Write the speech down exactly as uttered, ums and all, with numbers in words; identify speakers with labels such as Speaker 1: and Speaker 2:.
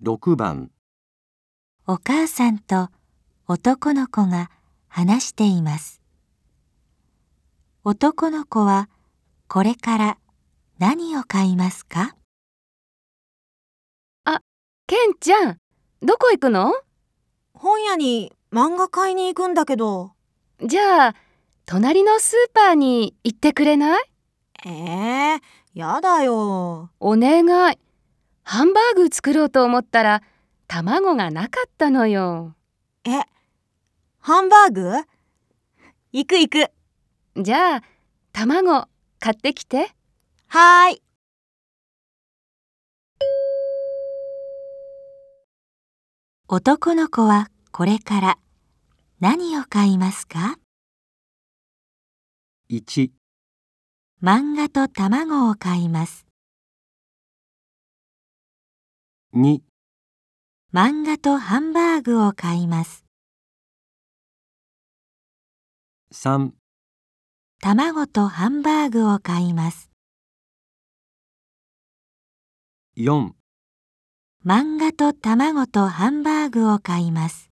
Speaker 1: ろくばん。
Speaker 2: お母さんと男の子が話しています。男の子はこれから何を買いますか？
Speaker 3: あ、ケンちゃん、どこ行くの？
Speaker 4: 本屋に漫画買いに行くんだけど。
Speaker 3: じゃあ、隣のスーパーに行ってくれない？
Speaker 4: えー、やだよ。
Speaker 3: お願い。ハンバーグ作ろうと思ったら卵がなかったのよ。
Speaker 4: え、ハンバーグ？行く行く。
Speaker 3: じゃあ、卵買ってきて。
Speaker 4: はーい。
Speaker 2: 男の子はこれから何を買いますか？
Speaker 1: いち、
Speaker 2: 漫画と卵を買います。
Speaker 1: に、
Speaker 2: 漫画とハンバーグを買います。
Speaker 1: さん、
Speaker 2: 卵とハンバーグを買います。
Speaker 1: よん、
Speaker 2: 漫画と卵とハンバーグを買います。